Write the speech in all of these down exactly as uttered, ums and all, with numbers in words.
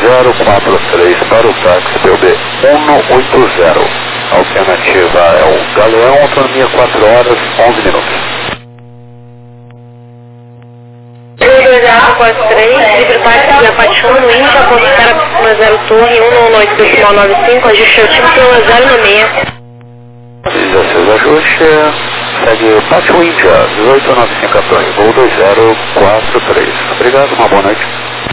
zero quatro três para o táxi P B cento e oitenta. A alternativa é o Galeão, autonomia quatro horas, onze minutos. dois zero quatro três, livre táxi de Apaixono, Índia, consultar a piscina zero Torre, um nove oito decimal nove cinco, ajuste ao time pela zero no meio. dezesseis ajuste, segue Pátio Índia, dezoito noventa e cinco a Torre, voo dois zero quatro três. Obrigado, uma boa noite.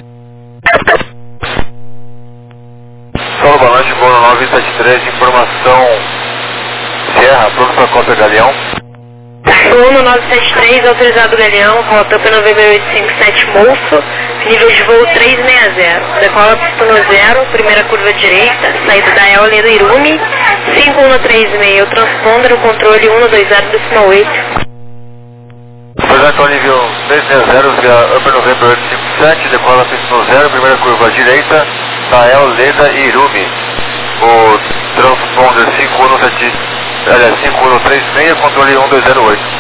Solo, boa noite, voo nove sete três, informação Sierra, pronto para a Costa Galeão. um nove sete três, autorizado Galeão, rota P nove oito cinco sete Moço, nível de voo trezentos e sessenta. Decola pistão zero, primeira curva direita, saída da El Leda Irumi, cinco um três seis, transponder o controle um dois zero decimal oito. Projeto ao nível trezentos e sessenta, via Upper November oito cinco sete, decola pistão zero, primeira curva direita, da El Leda Irumi. O transponder cinco um sete, aliás, cinco um três seis, controle um dois zero oito.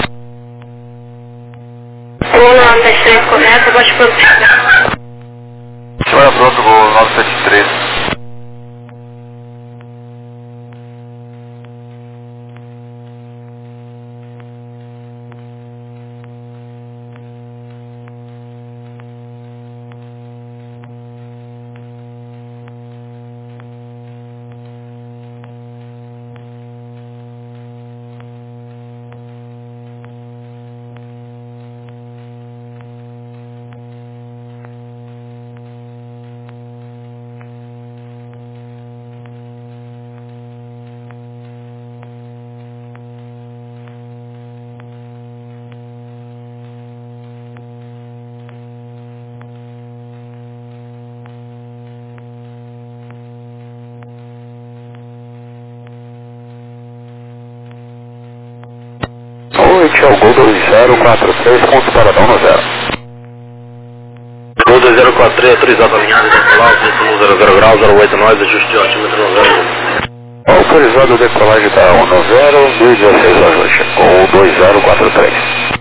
um nove sete três correto, bate pronto. Senhora, pronto, voo nove sete três. Noite ao Gol dois zero quatro três, ponto paradão no zero. Gol dois zero quatro três, autorizado alinhado, decolar, vento zero zero grau, zero oito nove, ajuste de altímetro noventa. Autorizado decolagem da um no zero, mil e dezesseis ajuste, Gol dois zero quatro três.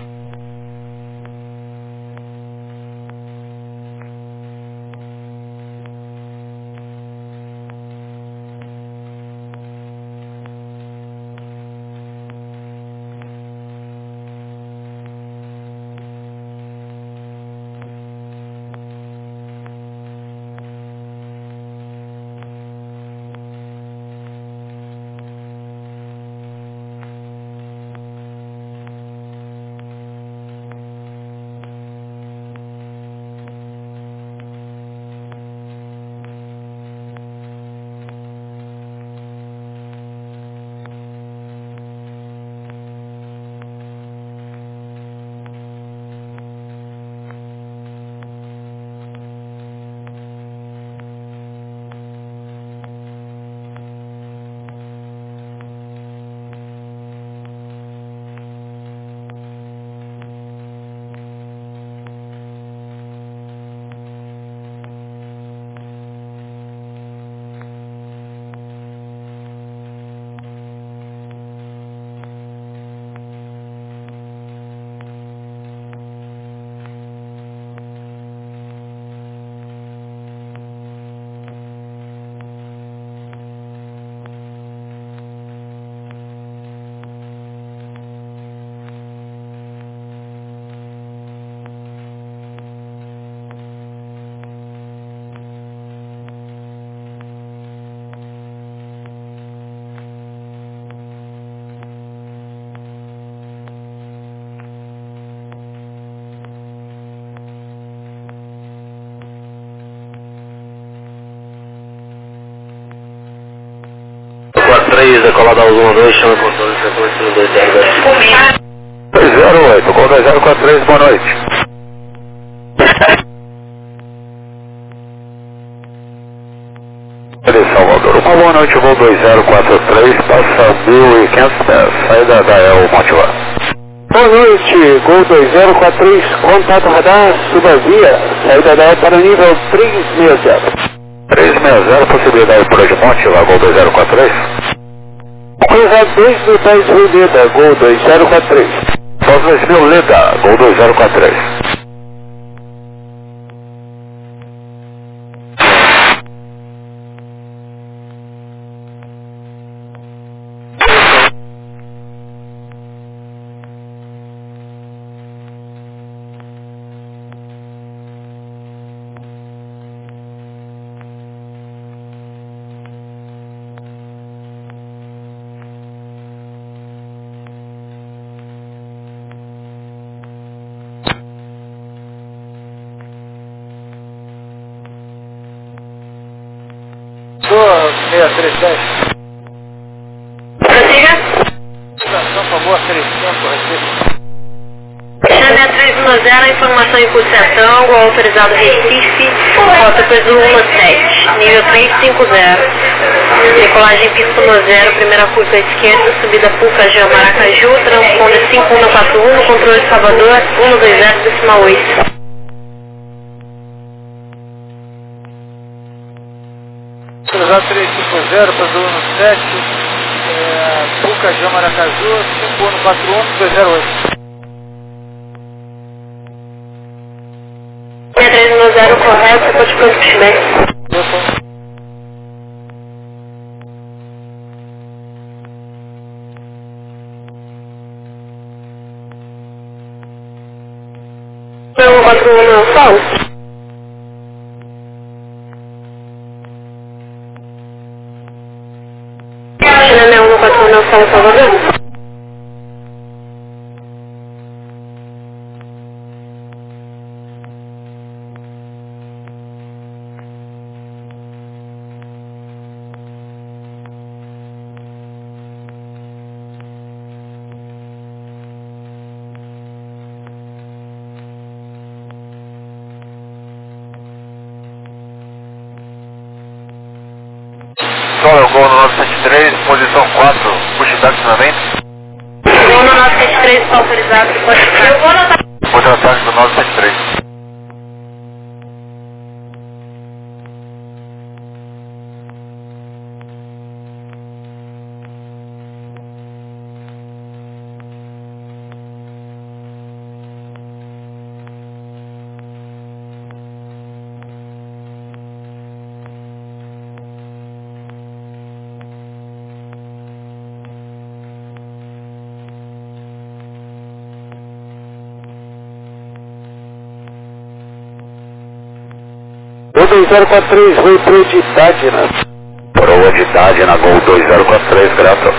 três, decolada aos um dois, chama controle de frequência no dois zero dois. dois zero oito, Gol dois zero quatro três, boa noite. Ele Salvador, uma boa noite, Gol dois zero quatro três, passa mil e quinhentos pés, saída da El Motiva. Boa noite, Gol dois zero quatro três, contato radar, suba via, saída da El para nível trezentos e sessenta. trezentos e sessenta, possibilidade por hoje Motiva, Gol dois zero quatro três. Coisa dois mil pés Leda, Gol dois zero quatro três. Só dois mil Leda, Gol dois zero quatro três. seis três sete. Prossiga. Estação Favor três cinco, Recife. Xané três um zero, informação em pulsação, igual autorizado Recife, rota P Z U sete, nível três cinco zero. Decolagem pista no zero, primeira curva à esquerda, subida Pucajã Maracaju, transponder cinco um quatro um, no controle de Salvador, um dois zero, decimal oito. Autorizado três cinco zero, P Z U sete, é, Pucajã Maracaju, cinco um quatro um, dois zero oito. três um zero correto, pode prosseguir. um quatro um não falso. Xané um quatro um não falso, Salvador. Sol é o Gol no nove sete três, posição quatro, pushback finalmente. Gol no nove sete três, está autorizado, pode ficar. Eu vou anotar. Contra-ataque do nove sete três. Gol dois zero quatro três, Rui Pro de Tadina. Proa de Tadina, Gol dois zero quatro três, grato.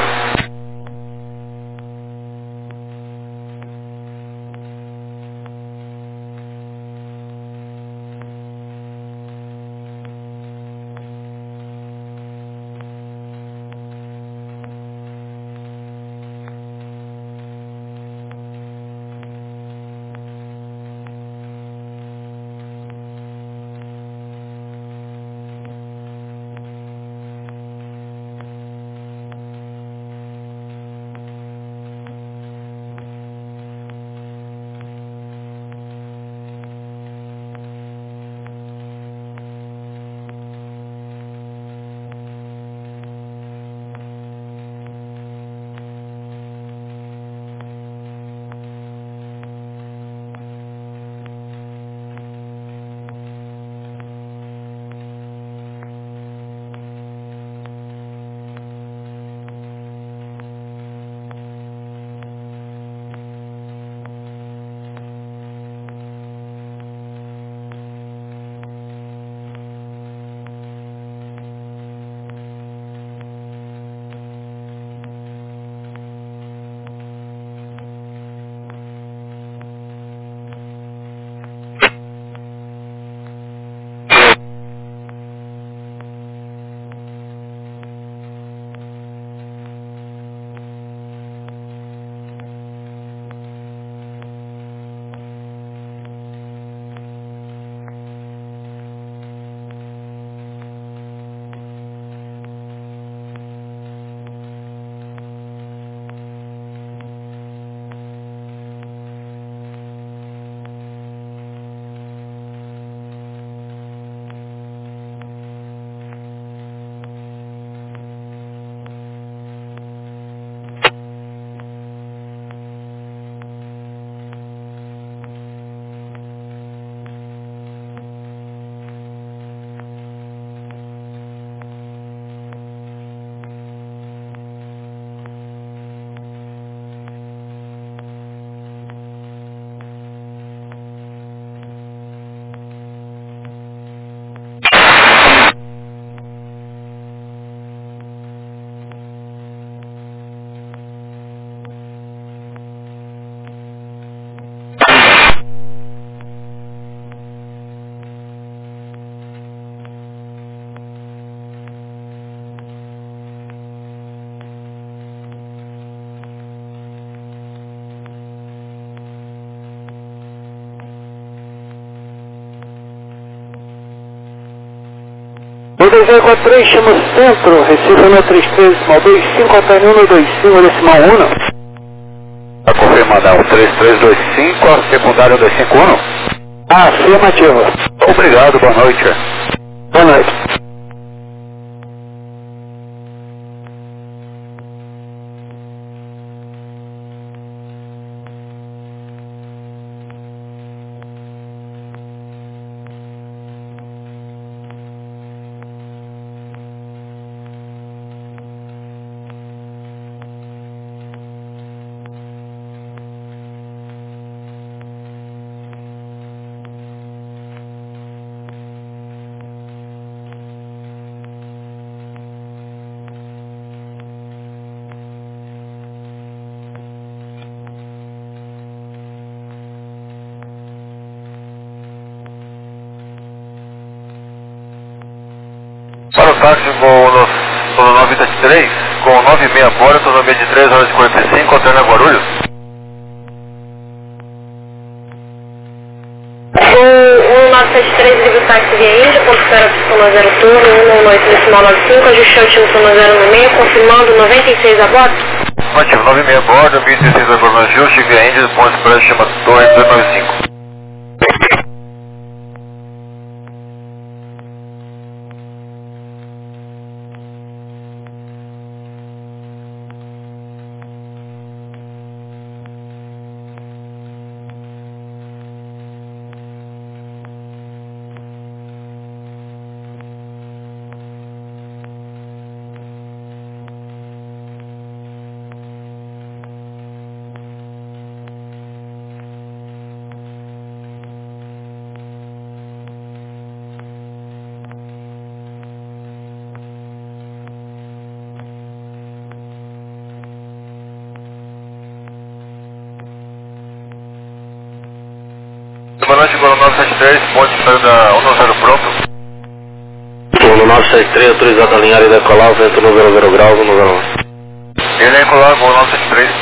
O dois zero quatro três chama centro, Recife no três três, decimal dois cinco, Altair um dois cinco, decimal um. Está confirmando, é um três três dois cinco, a secundária dois cinco um. Afirmativo. Obrigado, boa noite. Boa noite. Para o táxi com o nove sete três, com nove e meia bora, autonomia de três horas e quarenta e cinco, alterna Guarulhos. um nove sete três, livre táxi via Índia, ponto zero, pistona zero turno, um um oito, decimal nove cinco, ajuste altivo turno zero no meio, confirmando noventa e seis a bordo. Ativo nove e meia bora, mil e dezesseis a bordo, ajuste via Índia, ponto expresso, chama Torre duzentos e noventa e cinco. Boa noite, Golo nove sete três, ponte da um zero pronto. Golo nove sete três, autorizado a alinhar e decolar, vento no zero zero graus, no zero um. Ele é decolar, Golo nove sete três.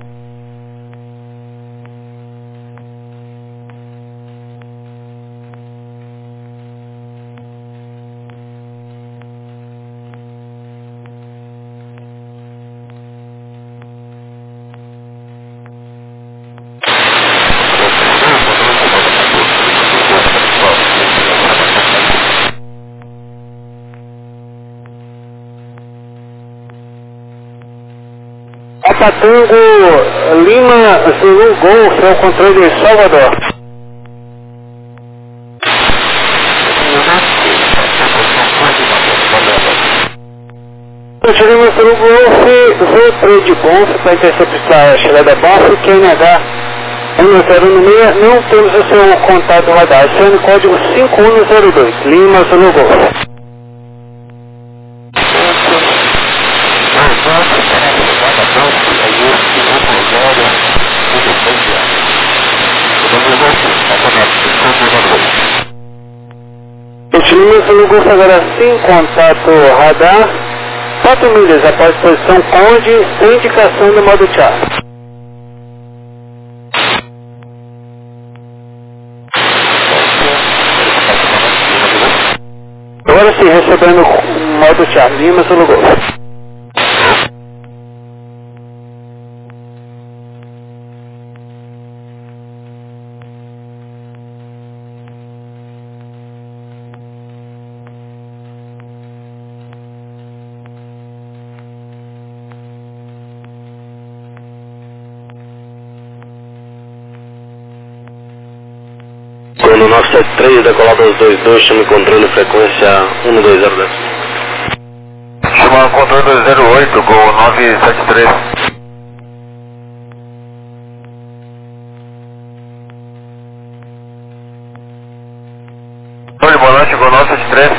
Patango Lima Zulu Golf, é o controle de Salvador. Lima Zulu Golf, Zulu três de Bonf, para interceptar a chegada Bonf, Q N H um zero um seis, não temos o seu contato radar, C N código cinco um zero dois, Lima Zulu Golf. Utilizamos o Golf agora sem contato radar, quatro milhas após posição Conde, sem indicação do modo char. Agora sim, recebendo o modo char, Lima Zulu Golf. Golo nove sete três, decolado aos dois dois, chama controle frequência um dois zero dez. Chama controle dois zero oito, Golo nove sete três. Oi, boa noite, Golo nove sete três.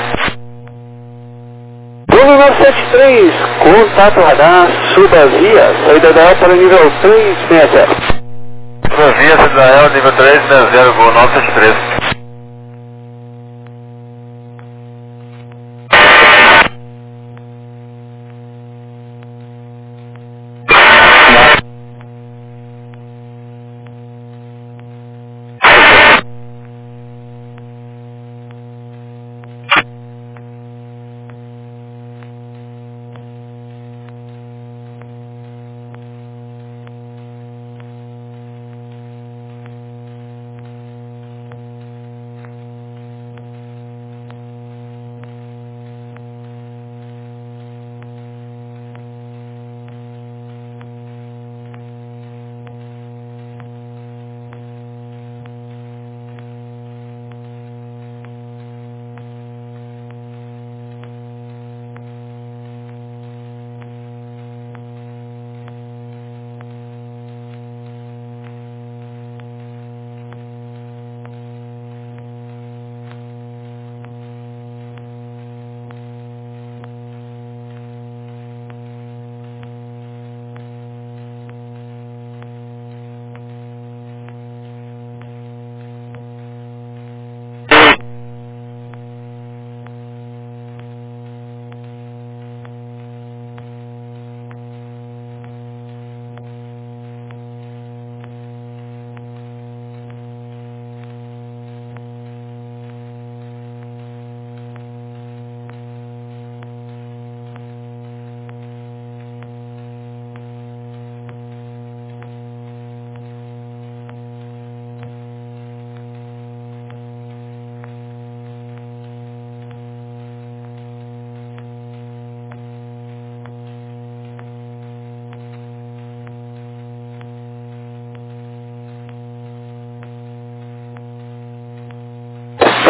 Golo nove sete três, contato radar, suba a via, saída da E para nível três seis zero. Via Cidadel, nível três seis zero, Golo nove sete três.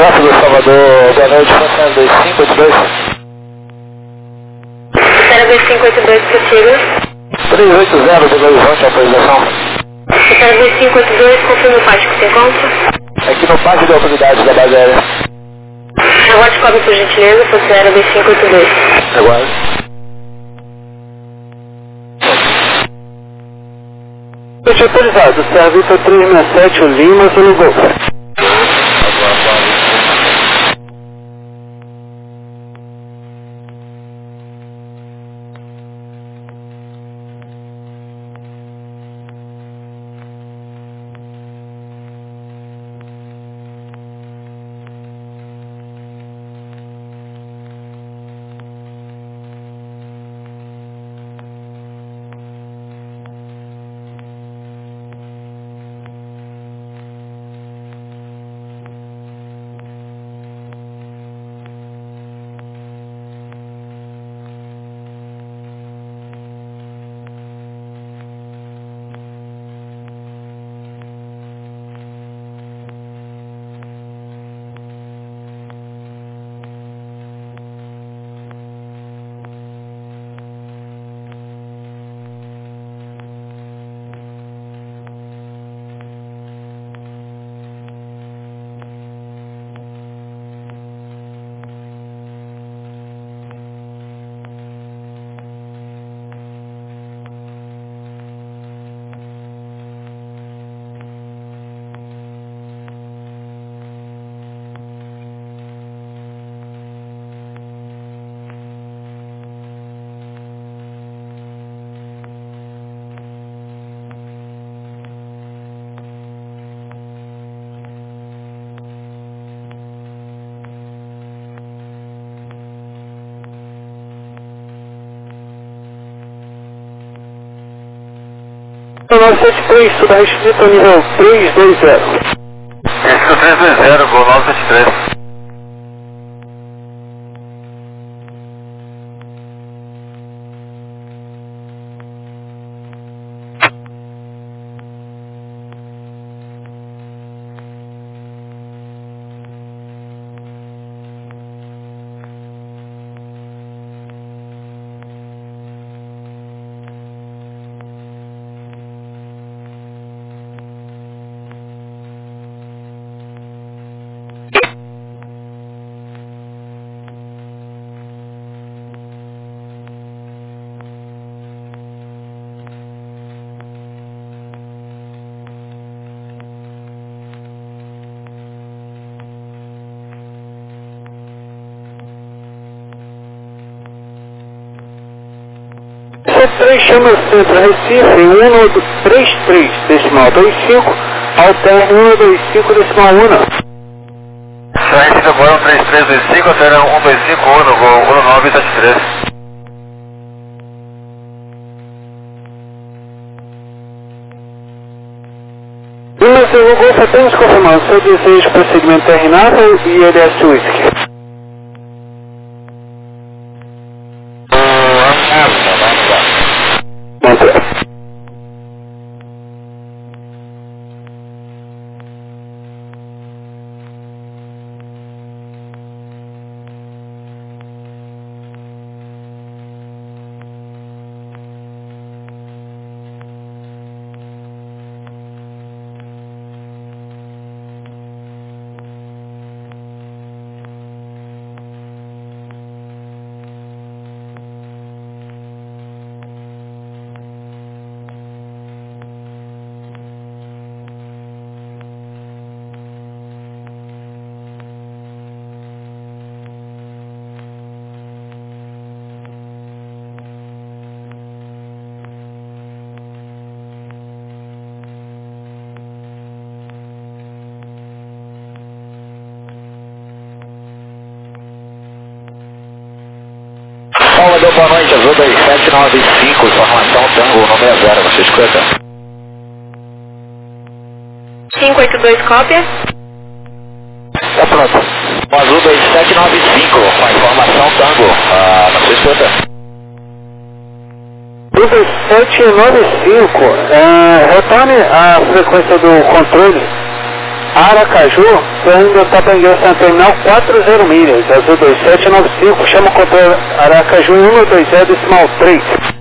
Tráfego Salvador, boa noite, Fronteira dois cinco oito dois. Fronteira dois cinco oito dois, prossiga. três oito zero, Belo Horizonte, autorização. Fronteira dois cinco oito dois, confirma o pátio que se encontra. Aqui no pátio de autoridades da base aérea. Aguarde cobre por gentileza, Fronteira dois cinco oito dois. Aguarde. Autorizado, serviço três seis sete, o Lima, Zulu Golf. nove sete três, Suda restrito, nível três dois zero. Isso, três dois zero, Gol nove sete três. três chama Centro Recife, um três três, decimal dois cinco, alterne um dois cinco, decimal um. Recife agora um três três dois cinco, alterne um dois cinco, um, Gol um nove sete três. E no seu Golf apenas confirmando seu desejo de prosseguimento terminável e ele é Suíça. Salvador, boa noite, Azul dois sete nove cinco, informação Tango, nome é zero, você escuta? cinco oito dois, cópia. Tá pronto. Azul dois sete nove cinco, com a informação Tango, ah, você escuta? dois sete nove cinco, é, retorne a frequência do controle Aracaju, você ainda está pendendo na terminal quatro zero milhas, azul dois sete nove cinco, chama o controle Aracaju em um dois zero decimal três.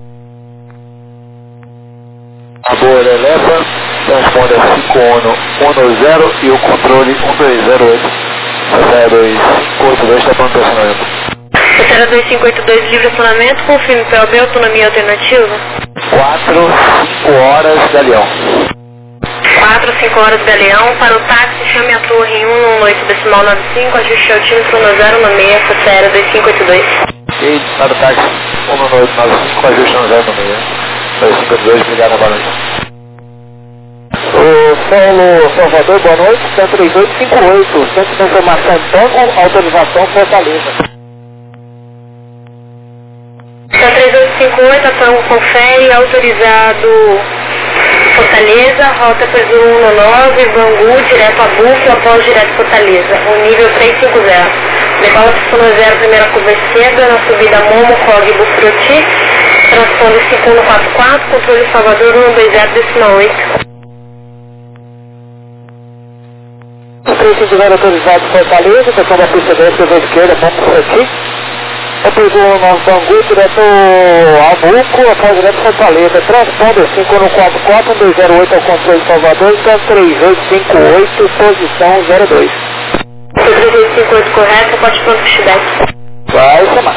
A boa eleva, transponder cinco um um zero e o controle um dois zero oito, zero dois cinco oito dois está pronto para acionamento. zero dois cinco oito dois, livre acionamento, confirme P O B, autonomia alternativa. quatro, cinco horas, Galeão. quatro, cinco horas, Galeão. Para o táxi, chame a torre em um um oito decimal nove cinco, ajuste altímetro no zero um seis, zero dois cinco oito dois. E para o táxi um um oito nove cinco, ajuste no zero um seis, dois cinco oito dois, obrigado novamente. O Paulo Salvador, boa noite, cento e trinta e oito cinquenta e oito, Centro de Informação Tango, autorização Fortaleza. cento e trinta e oito cinquenta e oito, a Tango confere, autorizado Fortaleza, rota Peso um nove, Bangu, direto a Búfalo, após direto Fortaleza, o nível trezentos e cinquenta. Decola pistão zero, primeira curva esquerda, na subida Momo, Cog, Bufroti, transponder cinco um quatro quatro, controle Salvador um dois zero decimal oito. trezentos e cinquenta autorizado Fortaleza, questão da pista dez, da esquerda, Momo, Bufroti. Eu pego o nosso Bangu, direto a Buco, após direto Fortaleza, transponder cinco um quatro quatro, um dois zero oito ao controle Salvador, então três oito cinco oito, posição zero dois. três oito cinco oito correto, pode pronto feedback. Vai chamar.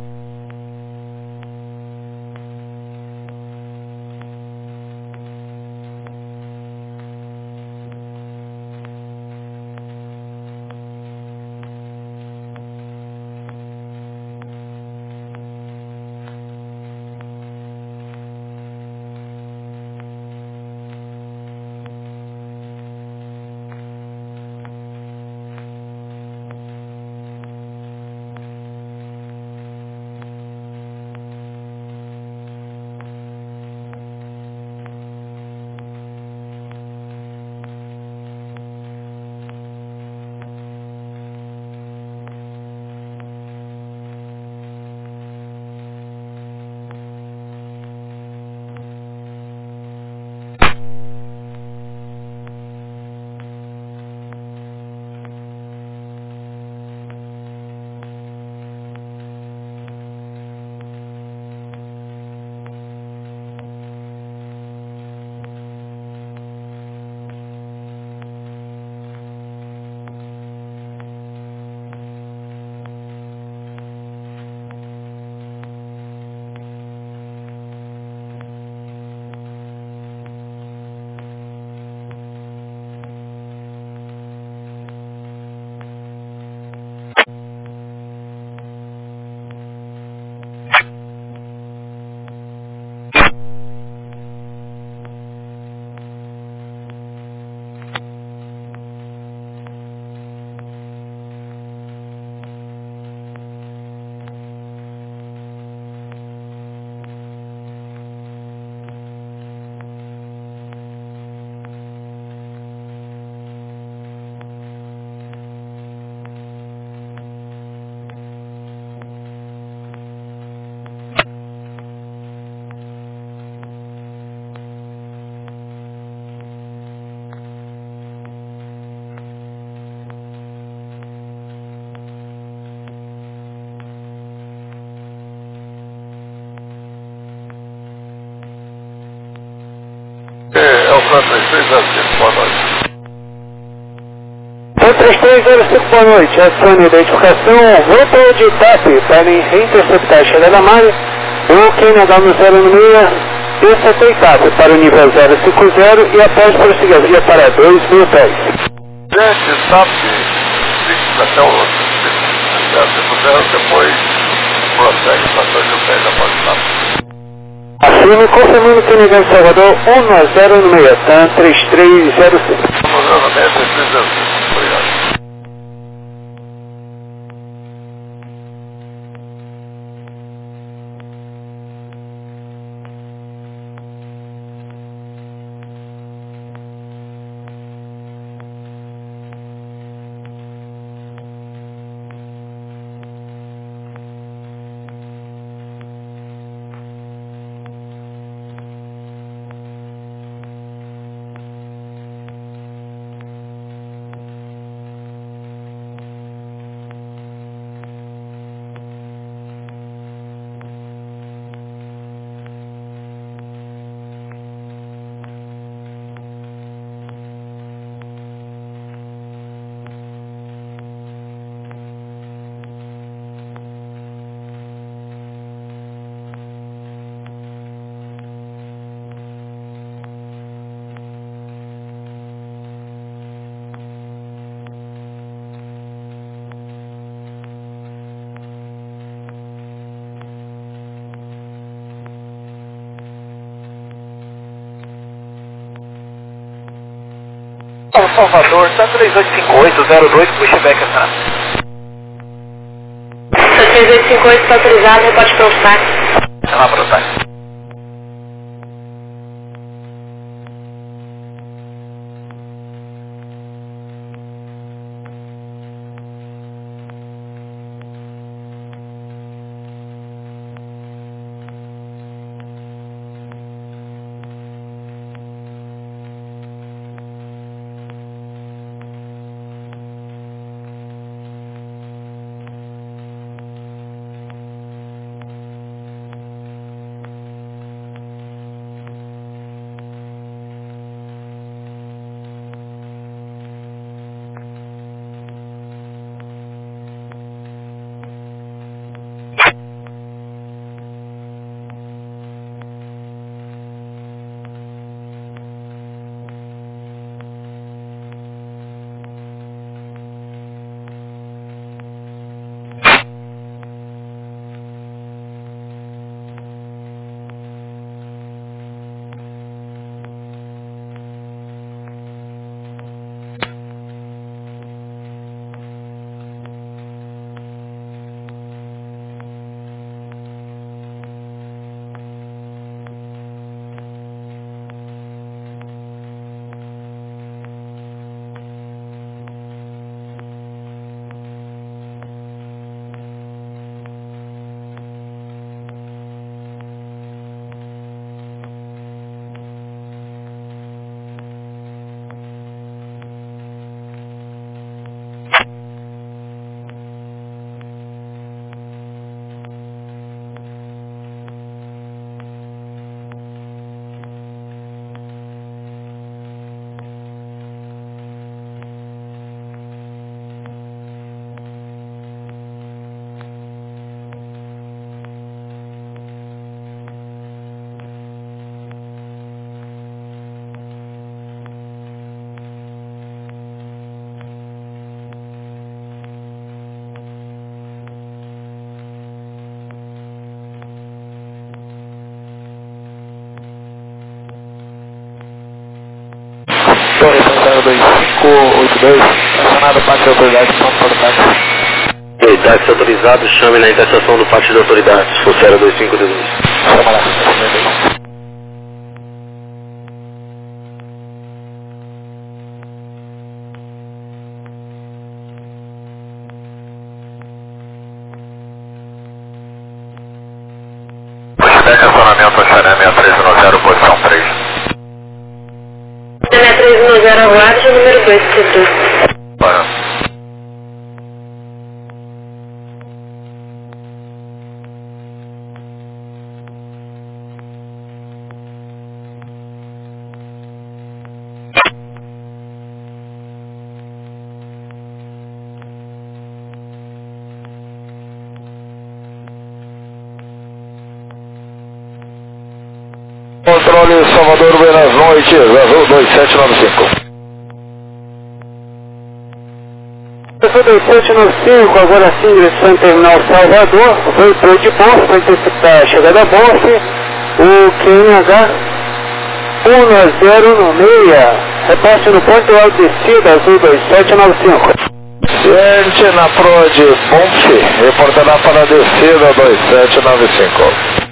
É o Fran três três zero cinco, boa noite. Fran três três zero cinco, boa noite. Acione a identificação, grupo de T A P, para reinterceptar a chegada da malha, o Q N H no zero um seis, esse aceitável para o nível zero cinco zero e após prosseguir via para dois mil pés. Gente, sabe, fica até o zero cinco zero, depois prossegue para dois mil pés após o sapo. Assine confirmando que ninguém Salvador um zero um seis, TAM três três zero cinco. um zero um seis, três três zero cinco, obrigado. Salvador, tá três oito cinco oito zero dois, pushback essa. três oito cinco oito está autorizado, reporte para o táxi. Tá lá para o táxi. zero dois cinco oito dois, acionado parte de autoridade, pronto para o táxi. Oi, táxi autorizado, chame na interseção do parte de autoridades, o zero dois cinco dois. Chama lá, Pushback, acionamento Xaré seis três um zero, posição três. seis três um zero, aguarde, número dois, setor. Bora. Controle Salvador, buenas noites, Azul dois sete nove cinco. Azul dois sete nove cinco, agora sim, ingressando no terminal Salvador, veio de Bonf para interceptar a chegada a Bonf, o Q N H um zero no seis, repasse no ponto alto descida, Azul dois sete nove cinco. Ciente na Pro de Bonf, reportará para a descida dois sete nove cinco.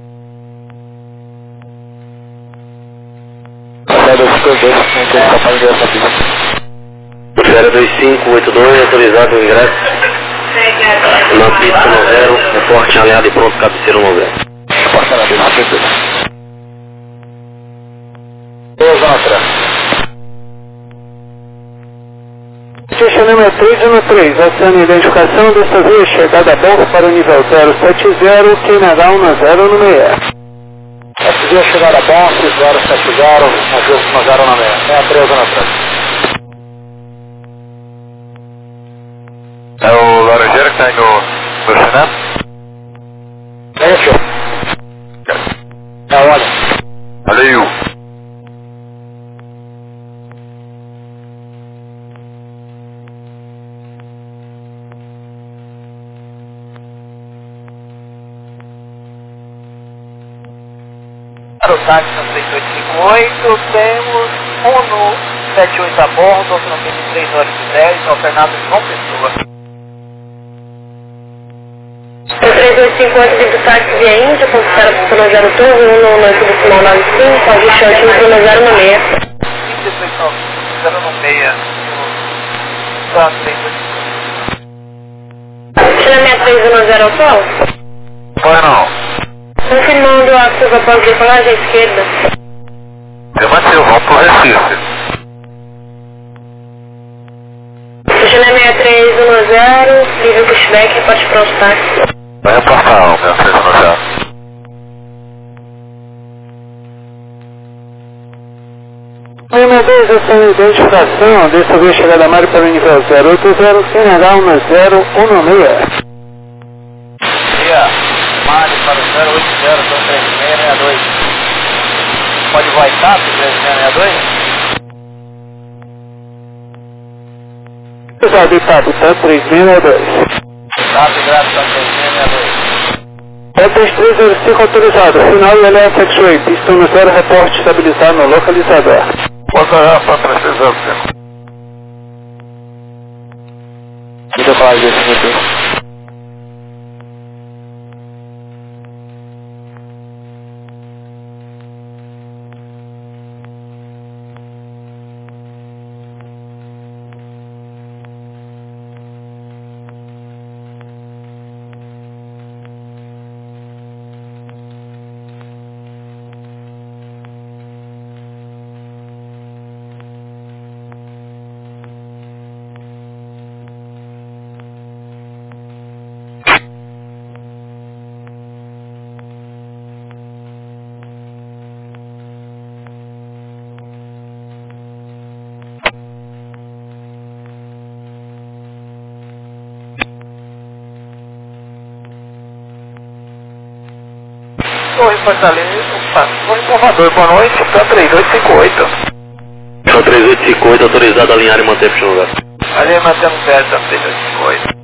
zero dois cinco oito dois, autorizado o ingresso. Na pista no zero, reporte aliado e pronto, cabeceiro no zero. Reporte na pista. Dois outra. Ficha número três um três, acione a identificação, desta vez chegada a bordo para o nível zero sete zero, Q N H um zero no seis. S V chegar a Bonf, zero sete zero, navio um zero no seis, seis três um três. É o Laranjeira que está aí no, no Xené? É isso. É, olha. Valeu. Para o táxi seis oito cinco oito, temos um no sete oito a bordo, autonomia de três horas e dez, alternado de João Pessoa. três oito cinco oito de táxi via Índia, conquistada por zero zero Torre, um no noite decimal nove cinco, ajuste ótimo zero zero no meio. cinco dezoito nove cinco, zero no meio. Tá, três oito cinco. China sessenta e três um zero ao sol? Foi não. Confirmando a curva após decolagem à esquerda. Afirmativo, vamos pro Recife. China sessenta e três um zero, livre pushback, reporte pronto táxi. Vai reportar o meu seis um zero. Lima dois, essa é a identificação, dessa vez chegada a Mário para o nível zero oito zero, C N H um zero um seis. Dia, Mário para o zero oito zero, dois três seis seis dois. Pode voar TAP, três seis seis dois? Pesado de Tapo, tá três seis seis dois. TAP, gráfico, três seis seis dois. É três três zero cinco autorizado, final e L F X-Ray, pistão no zero, reporte estabilizado no localizador. Pode olhar para três três zero cinco. Muito claro, definitivo. Torre Fortaleza, opa, Torre Salvador, boa noite, P A três oito cinco oito. P A três oito cinco oito, autorizado a alinhar e manter para o lugar. Ali mantendo perto, P A três oito cinco oito.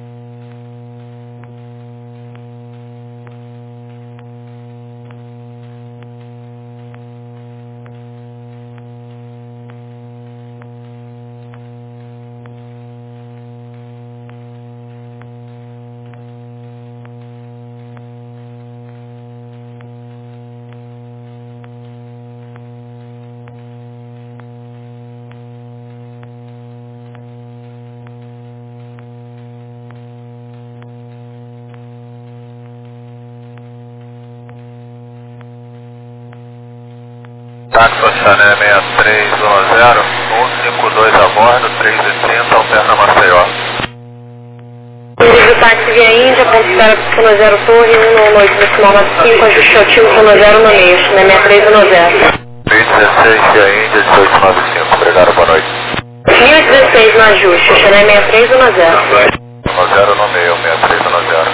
Táxi Oceané seis três um zero, um cinco dois a bordo, três e trinta, alterna Maceió. Livre táxi via Índia, conquistada por zero zero Torre, um no noite decimal nove cinco, ajuste ótimo zero zero no meio. China sessenta e três um zero. mil e dezesseis, via Índia, dezoito noventa e cinco. Obrigado, boa noite. mil e dezesseis no ajuste, China sessenta e três um zero. um zero no meio, seis três um zero.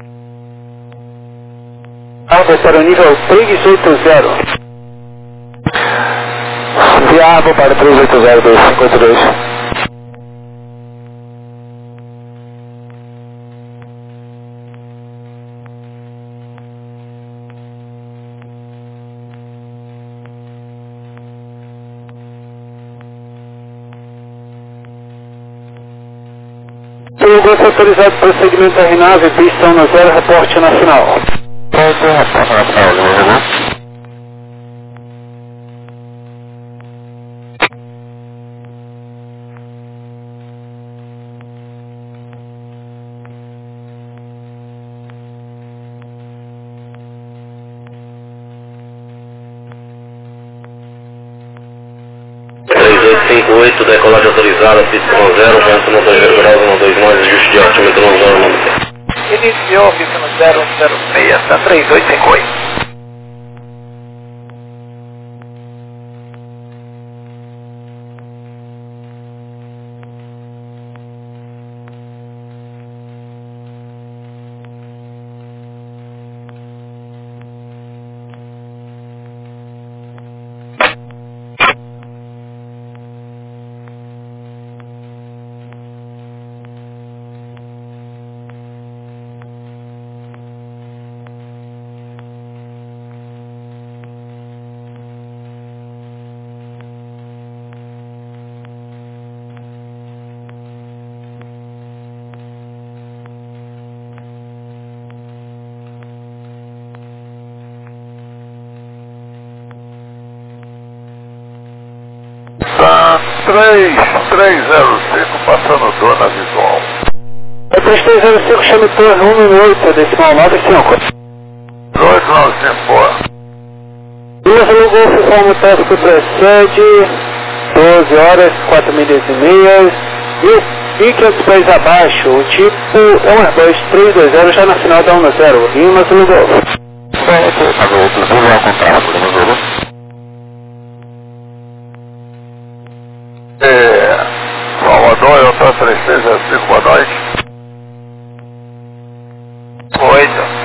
Árvore para o nível três oito zero. Viável para três oito zero dois cinco oito dois. O grupo autorizado para o segmento R nove, pistão no zero, reporte nacional. Pode ser, reporte nacional, né? três oito cinco oito, decolagem autorizada, pistão zero, vento no dois grau, um dois mais, ajuste de altímetro no zero nove. Iniciou, fica no zero um zero seis, P A três oito cinco oito. três três zero cinco, passando dona visual. É três três zero cinco, chame torre um oito, decimal nove cinco. oito nove cinco. Lima Zulu Golf, forma o tráfego precede, doze horas, quatro milhas e meias, mil quinhentos pés abaixo, o tipo é um Airbus três dois zero, já na final da um zero, Lima Zulu Golf. Certo, adulto, Zulu ao contato, Lima Zulu. É, Salvador, eu estou três três zero cinco, boa noite. Oito.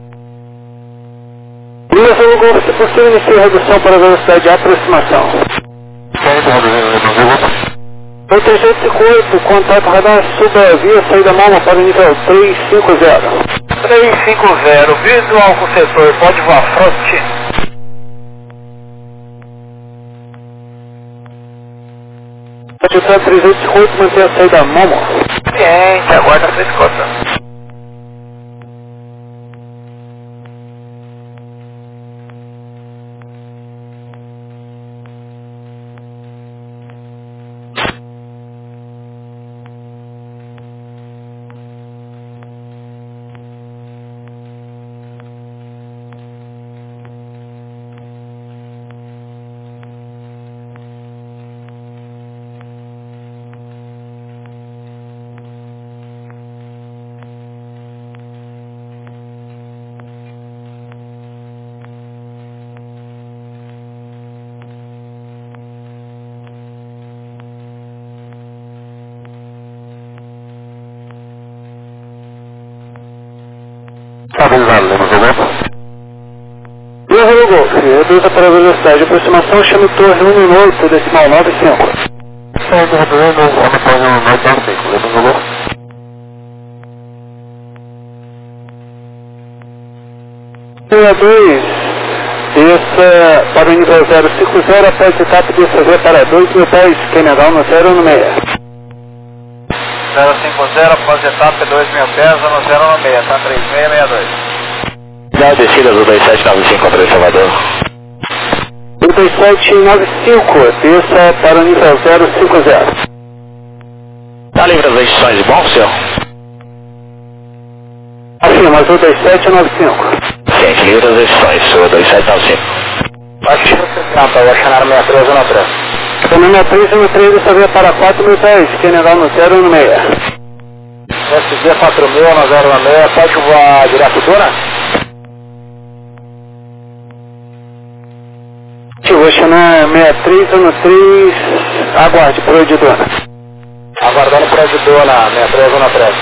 Lima Zulu Golf, se possível, inicie a redução para a velocidade de aproximação. Certo, Lima Zulu. oito três cinco oito, contato radar, suba via saída mama para o nível três cinco zero. três cinco zero, visual com setor, pode voar front. Atividade três oito cinco oito, manter a saída mama. Ciente, aguarda a sua escuta. Estabilizado, Lima Zulu. Lima Zulu Golf, reduza para a velocidade de aproximação, chame torre um oito, decimal nove cinco. Certo, reduzindo, homem torre um oito nove cinco, Lima Zulu. sessenta e dois, desça para o nível zero cinco zero, após etapa descer para dois mil pés, Canadá no zero no meia. zero cinco zero, após etapa dois mil pés, no zero no meia, tá três seis seis dois. Já descida do dois sete nove cinco para Salvador. dois sete nove cinco, desça para o nível zero cinco zero. Tá livre as instruções de bom, senhor? Afirma, Azul dois sete nove cinco. Ciente, livre as instruções, senhor dois sete nove cinco. Baixo sessenta, o Oceanário sessenta e três um três. Caminho três um três, desça via para quatro mil pés, Canadá no zero no meia. S D quatro mil no zero no meia, pode voar direto Duna? Oceanário sessenta e três um três, aguarde, pro de Duna. Aguardando pro de Duna, sessenta e três um três.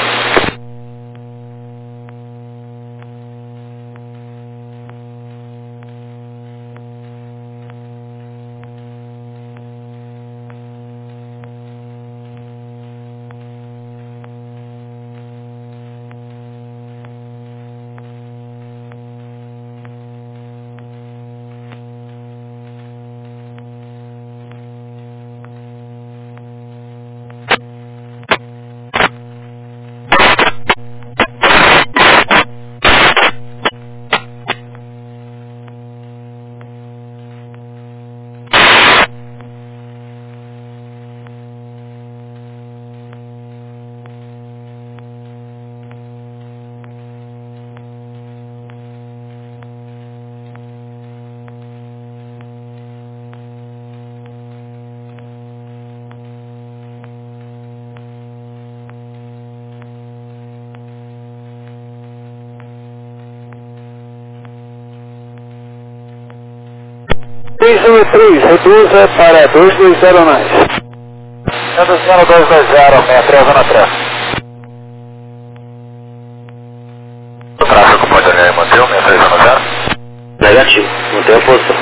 três um três, reduza para dois dois zero mais. Reduzindo dois dois zero, sessenta e três um três. O tráfego pode manter o sessenta e três um zero? Negativo, mantém a posição.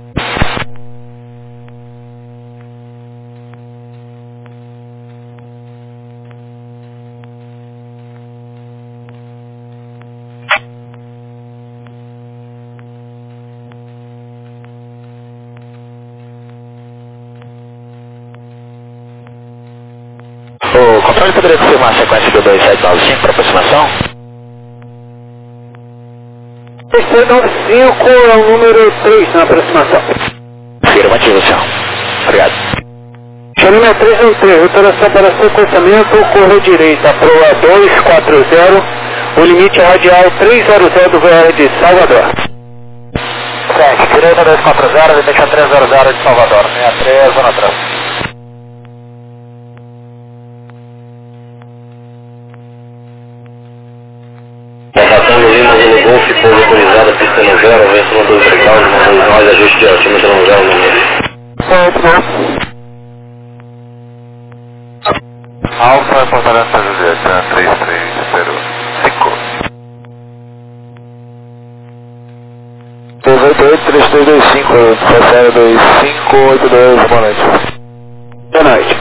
O controle poderia confirmar a sequência do dois sete nove cinco para aproximação? dois sete nove cinco é o número três na aproximação. Afirmativo, senhor. Obrigado. Xanima três um três, rotação para sequenciamento, corra direita, proa dois quatro zero, o limite radial trezentos do V R de Salvador. Sete, direita dois quatro zero, limite trezentos de Salvador, sessenta e três, zona trânsito. Rotação do Lima Zulu Golf, pouso autorizada, pista no zero, vento no dois graus, no dois nós, ajuste de altímetro no zero no meio. Alfa, Fortaleza Julieta, três três zero cinco. três oito oito, três três dois cinco, sete zero dois cinco oito dois, boa noite. Boa noite.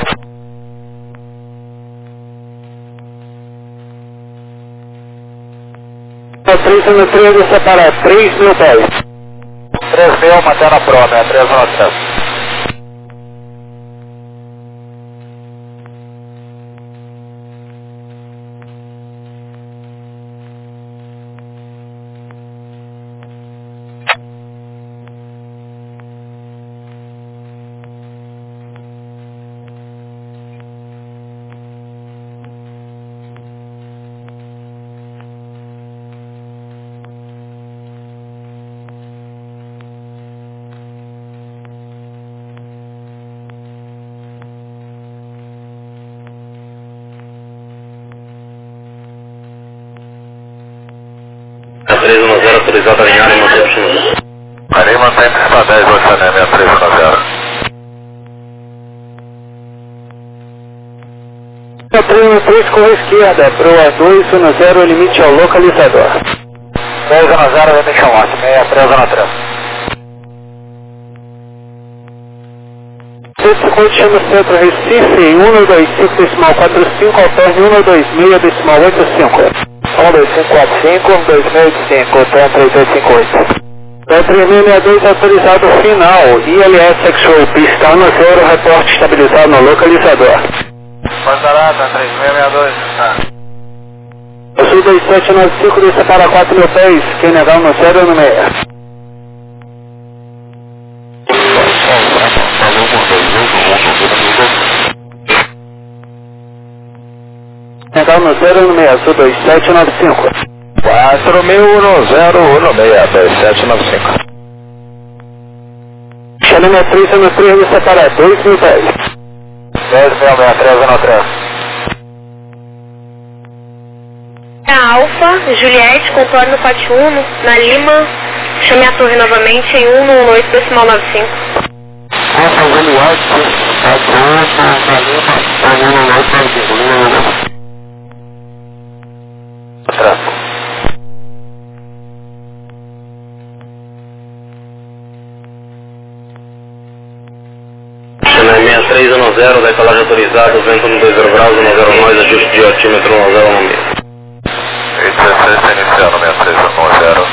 três um três, você para três mil pés. três mil, mantendo a prova, sessenta e três, zona trânsito. três um zero, autorizado a alinhar e manter o destino. Marei, mantém pista dez, Oceané, sessenta e três zero. três um três, corra esquerda, proa dois um zero, limite ao localizador. dois um zero, limite ao lote, sessenta e três, zona trânsito. Subsequente chama o centro Recife, um dois cinco decimal quatro cinco, alterne um dois seis decimal oito cinco. um dois cinco quatro cinco, um dois seis cinco, três três dois cinco oito. três seis seis dois autorizado final, I L S Sexual, pista um zero, reporte estabilizado no localizador. Passarada, três seis seis dois, tá. Sul dois sete nove cinco, desça para quatro mil pés, quem negar no zero no meio. Negar no zero no meio, Sul dois sete nove cinco. quatro mil um zero um seis dois sete nove cinco. Xanima três um três, desça para dois mil pés. dois mil, sessenta e três, zona trânsito. Alfa, Juliette, contorno Pátio um, na Lima, chame a torre novamente em um um oito decimal nove cinco. Alfa, Juliette, Pátio um, na Lima, um um oito decimal nove cinco. Trânsito. Xanima três um zero, decolagem autorizado, vento no dois graus, no zero nós, ajuste de altímetro no zero no meio. E dezesseis, iniciando, sessenta e três zero.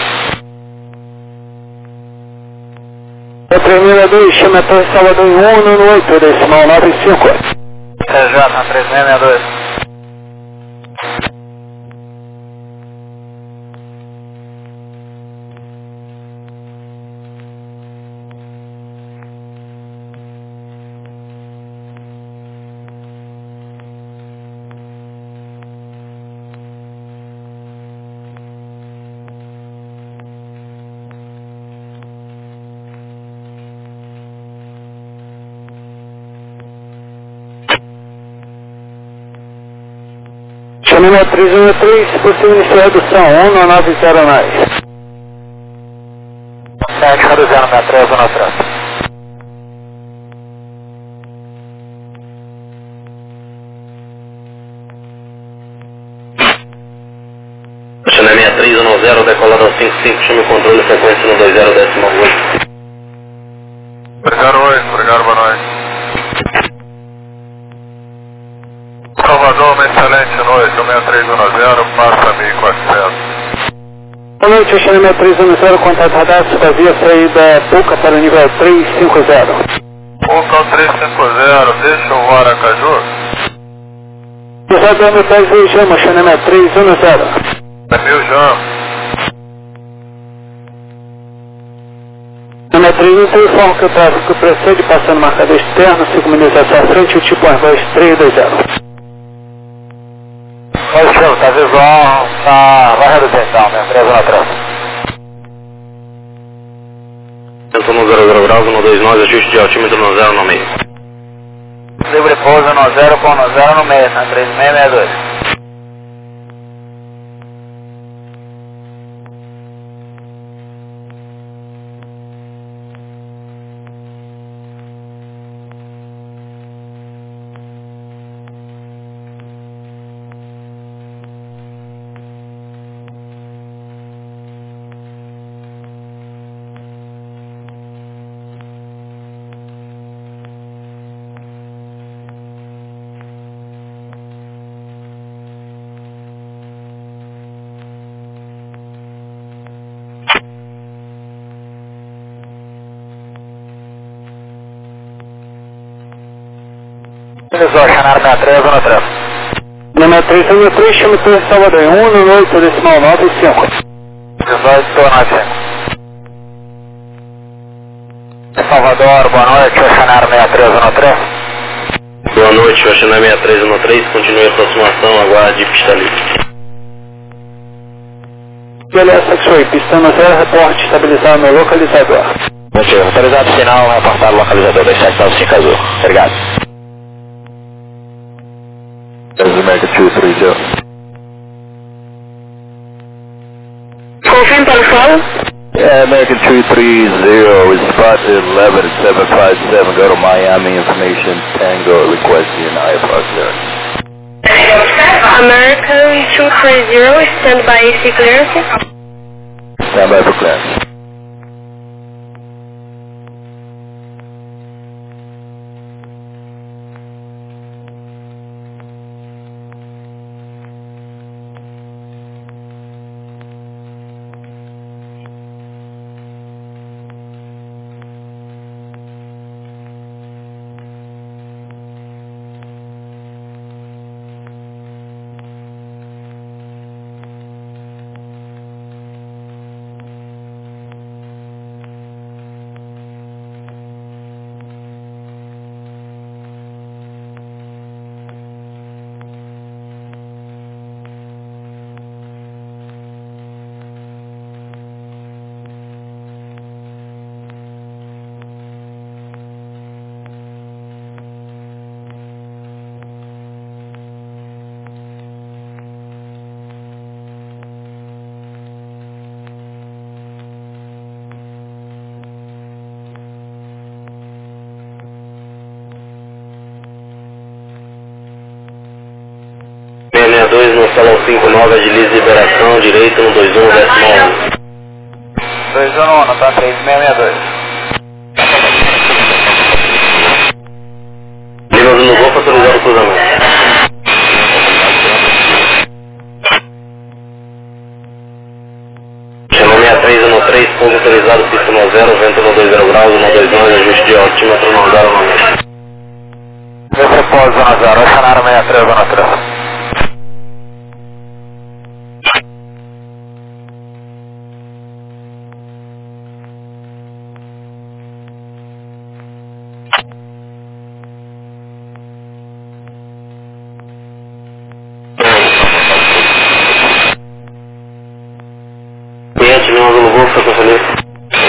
três seis dois, chama a torre Salvador em um um oito decimal nove cinco. C J, três seis seis dois. Xanima três um três, possível iniciar redução um nove zero nove. sete, reduzindo, sessenta e três, zona trânsito. Xanima três um zero, decolado ao cinco cinco, chame o controle frequência no dois zero decimal oito. Obrigado, oi. Obrigado, boa noite. Salvador, uma excelente noite. sessenta e três zero, passa mil e quatrocentos. Boa noite, Xanima três um zero, contato radar, via saída Puca para o nível trezentos e cinquenta. Puca trezentos e cinquenta, deixa o Aracaju. Cruzado mil pés, Rio Jama, Xanima três um zero. É mil Jama. Xanima três um três, informa que o tráfego precede passando marcador externo, cinco minutos à sua frente, o tipo Airbus três dois zero. Positivo, tá visual na barra do central, minha presa na trança. Centro no zero zero graus, um dois nove, ajuste de altímetro no zero no meio. Livre pouso no zero com no zero no meio, na três seis seis dois. Visual, Xanaro sessenta e três, zona três. Número três um três, chama o Torre Salvador, um no oito, decimal nove cinco. Visual, estou na cinco. Salvador, boa noite, Xanaro sessenta e três, zona três. Boa noite, Xanaro sessenta e três, zona três, continue a aproximação, aguarde pista livre. Beleza, X-Ray, pista no zero, reporte estabilizado no localizador. Motivo, autorizado final, reportado localizador dois sete nove cinco azul. Obrigado. American two three zero. Confirm para o solo. Yeah, American two three zero is spot eleven seven five seven. Go to Miami information. Tango requesting I approach there. American two three zero, stand by A C clearance. Stand by for clearance. dois no salão cinco nove, agilize liberação, direito no dois um, décimo um. dois um, no tá três seis seis dois. Lima no Golfo, autorizado o cruzamento. Chama sessenta e três no três, pouso autorizado, pista no zero, vento no dois zero graus, no dois nove, ajuste de altímetro no zero no meio. Esse pouso zona zero, Xanaro sessenta e três, zona três. Lima no Golfo, conselheiro.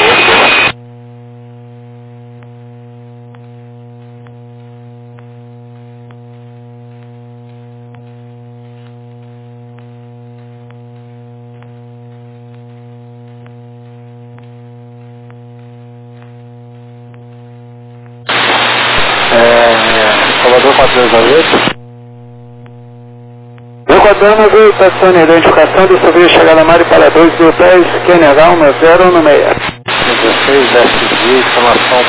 Salvador quatro dois nove oito. Equador oito, acione a identificação de sobre a chegada Mari para dois mil dez, Q N H um zero no meia. dezesseis S D, exclamação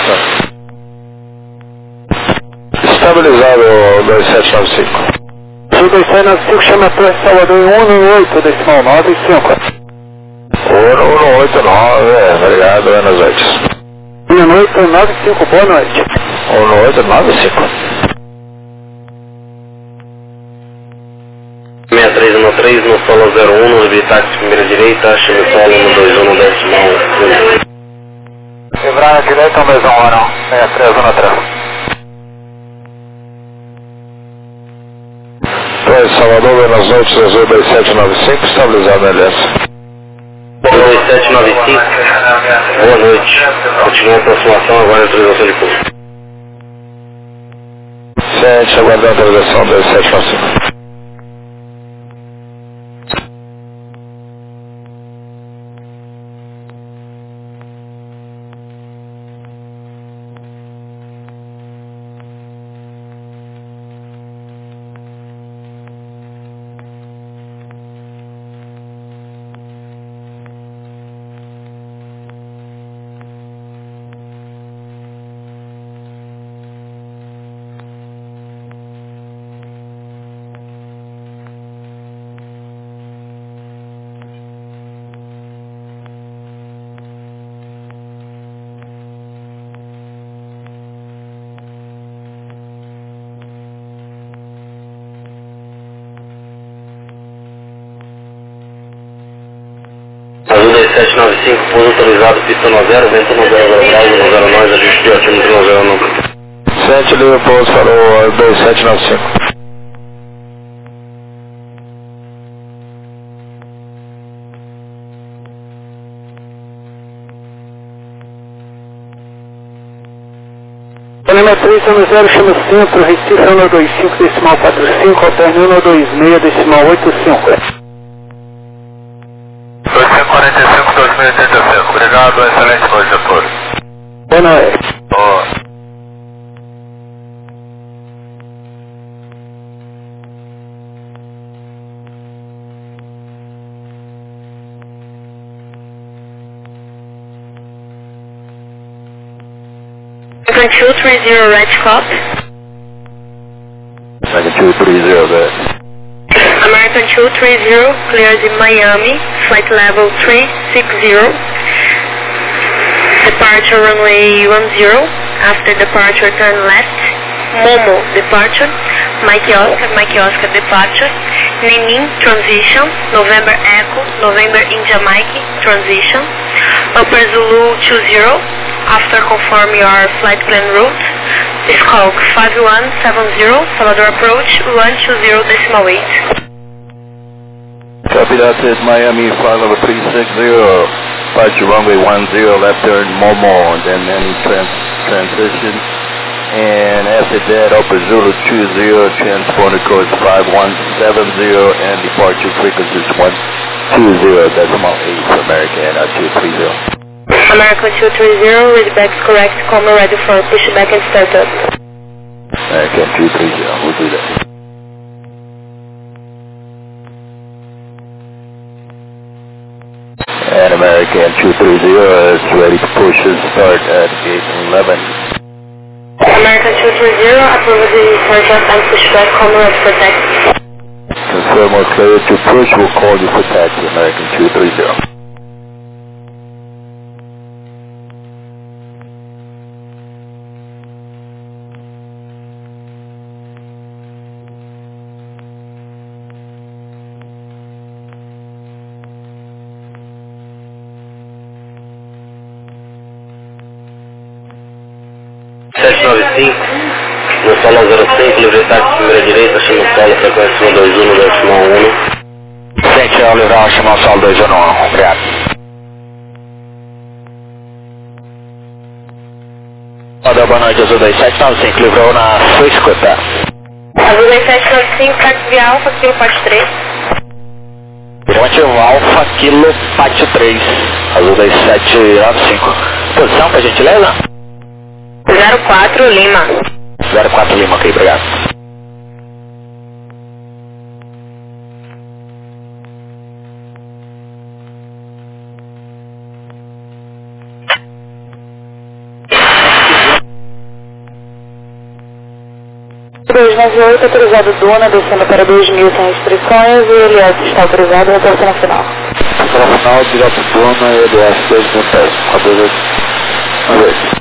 para. Estabilizado dois sete nove cinco. dois sete nove cinco, chama a Torre Salvador um no oito, decimal nove cinco. um oito nove, é, obrigado, buenas noites. um oito nove cinco, boa noite. um oito nove cinco. sessenta e três no três, no solo zero um, no Libertax primeira direita, chame solo no dois um, no décimo um. Entrada direita, um dois um um, não. seis três um três. dois Salvador, buenas noites, Azul dois sete nove cinco, estabilizado na L S. dois sete nove cinco, boa noite. Continua a aproximação agora na autorização de pouso. sete, aguardando a autorização dois sete nove cinco. Azul dois sete nove cinco, pouso autorizado, pista no zero, vento no zero zero graus, no zero nós, ajuste de altímetro no zero número. sete, livre pouso para o dois sete nove cinco. Telemetria São zero, chama centro, restrição no dois cinco, decimal quatro cinco, alterno no dois seis, decimal oito cinco. dois cinco quatro cinco, dois mil e oitenta e cinco. Obrigado, excelente noite a todos. Boa noite. Boa. American two three zero, red cop. American two three zero, good. American two three zero, clears in Miami, flight level three six zero. Departure runway one zero. After departure, turn left. Momo, departure. Mikey Oscar, Mikey Oscar, departure. Nenin, transition. November Echo, November India Mikey, transition. Upper Zulu two zero. After confirm your flight plan route. Skulk five one seven zero, Salvador approach one two zero decimal eight. Copy that, is Miami, flight level three six zero, departure runway one zero, left turn Momo, and then any trans transition. And after that, Upper Zulu two zero, transponder code five one seven zero, and departure frequency is one two zero, decimal eight for American uh, two three zero. American two three zero, read back correct, comma ready for pushback and startup. American two three zero, we'll do that. And American two three zero is ready to push and start at eight eleven. American two three zero, approve the startup and pushback, comma ready for taxi. Confirm or clear to push, we'll call you for taxi, American two three zero. sete nove cinco, no solo zero cinco, livre táxi primeira direita, chama solo, frequência um dois um, no decimal um. sete é o livral, chama o solo dois um um, obrigado. Roda, boa noite, Azul dois sete nove cinco, livrou na sua escuta. Azul dois sete nove cinco, táxi via Alfa, quilo pátio três. Ponte Alfa, quilo pátio três, Azul dois sete nove cinco. Posição, por gentileza? zero quatro Lima. zero quatro Lima, ok, obrigado. dois nove oito, autorizado Duna, descendo para dois mil sem restrições, e L S está autorizado, retorno final. Retorno final, direto Duna, L S dois mil pés, quatro dois oito.